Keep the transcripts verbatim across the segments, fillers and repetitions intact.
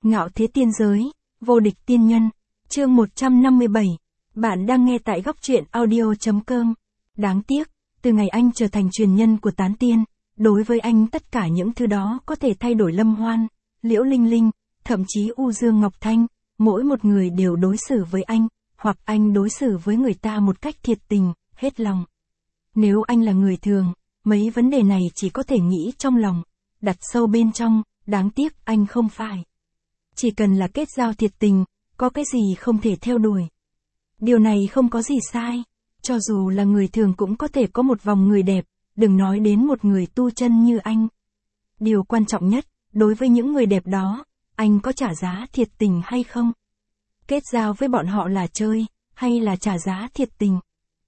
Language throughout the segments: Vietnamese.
Ngạo thế tiên giới, vô địch tiên nhân, chương một trăm năm mươi bảy. Bạn đang nghe tại góc truyện audio chấm com. Đáng tiếc, từ ngày anh trở thành truyền nhân của tán tiên, đối với anh tất cả những thứ đó có thể thay đổi. Lâm Hoan, Liễu Linh Linh, thậm chí U Dương Ngọc Thanh, mỗi một người đều đối xử với anh, hoặc anh đối xử với người ta một cách thiệt tình, hết lòng. Nếu anh là người thường, mấy vấn đề này chỉ có thể nghĩ trong lòng, đặt sâu bên trong, đáng tiếc anh không phải. Chỉ cần là kết giao thiệt tình, có cái gì không thể theo đuổi. Điều này không có gì sai, cho dù là người thường cũng có thể có một vòng người đẹp, đừng nói đến một người tu chân như anh. Điều quan trọng nhất, đối với những người đẹp đó, anh có trả giá thiệt tình hay không? Kết giao với bọn họ là chơi, hay là trả giá thiệt tình?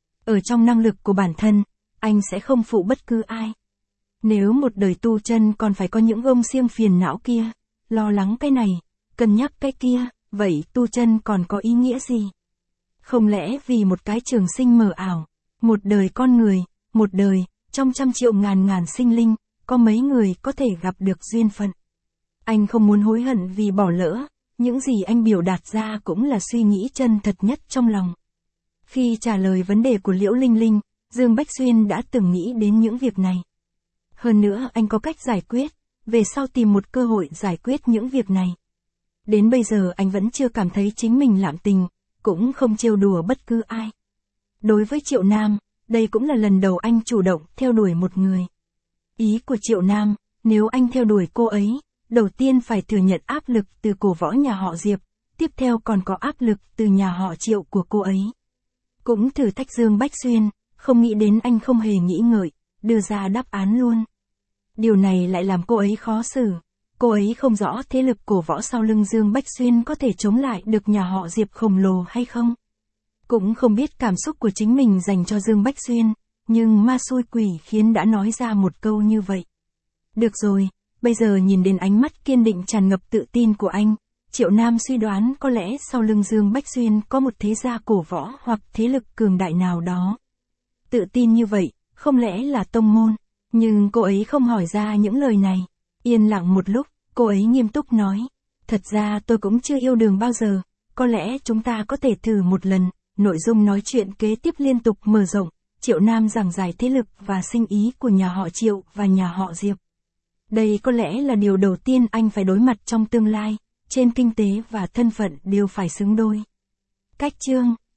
Ở trong năng lực của bản thân, anh sẽ không phụ bất cứ ai. Nếu một đời tu chân còn phải có những gông xiềng phiền não kia, lo lắng cái này, cân nhắc cái kia, vậy tu chân còn có ý nghĩa gì? Không lẽ vì một cái trường sinh mờ ảo, một đời con người, một đời, trong trăm triệu ngàn ngàn sinh linh, có mấy người có thể gặp được duyên phận? Anh không muốn hối hận vì bỏ lỡ, những gì anh biểu đạt ra cũng là suy nghĩ chân thật nhất trong lòng. Khi trả lời vấn đề của Liễu Linh Linh, Dương Bách Xuyên đã từng nghĩ đến những việc này. Hơn nữa anh có cách giải quyết, về sau tìm một cơ hội giải quyết những việc này. Đến bây giờ anh vẫn chưa cảm thấy chính mình lạm tình, cũng không trêu đùa bất cứ ai. Đối với Triệu Nam, đây cũng là lần đầu anh chủ động theo đuổi một người. Ý của Triệu Nam, nếu anh theo đuổi cô ấy, đầu tiên phải thừa nhận áp lực từ cổ võ nhà họ Diệp, tiếp theo còn có áp lực từ nhà họ Triệu của cô ấy. Cũng thử thách Dương Bách Xuyên, không nghĩ đến anh không hề nghĩ ngợi, đưa ra đáp án luôn. Điều này lại làm cô ấy khó xử. Cô ấy không rõ thế lực cổ võ sau lưng Dương Bách Xuyên có thể chống lại được nhà họ Diệp khổng lồ hay không. Cũng không biết cảm xúc của chính mình dành cho Dương Bách Xuyên, nhưng ma xui quỷ khiến đã nói ra một câu như vậy. Được rồi, bây giờ nhìn đến ánh mắt kiên định tràn ngập tự tin của anh, Triệu Nam suy đoán có lẽ sau lưng Dương Bách Xuyên có một thế gia cổ võ hoặc thế lực cường đại nào đó. Tự tin như vậy, không lẽ là tông môn, nhưng cô ấy không hỏi ra những lời này. Yên lặng một lúc, cô ấy nghiêm túc nói, thật ra tôi cũng chưa yêu Đường bao giờ, có lẽ chúng ta có thể thử một lần. Nội dung nói chuyện kế tiếp liên tục mở rộng, Triệu Nam giảng giải thế lực và sinh ý của nhà họ Triệu và nhà họ Diệp. Đây có lẽ là điều đầu tiên anh phải đối mặt trong tương lai, trên kinh tế và thân phận đều phải xứng đôi. Cách chương,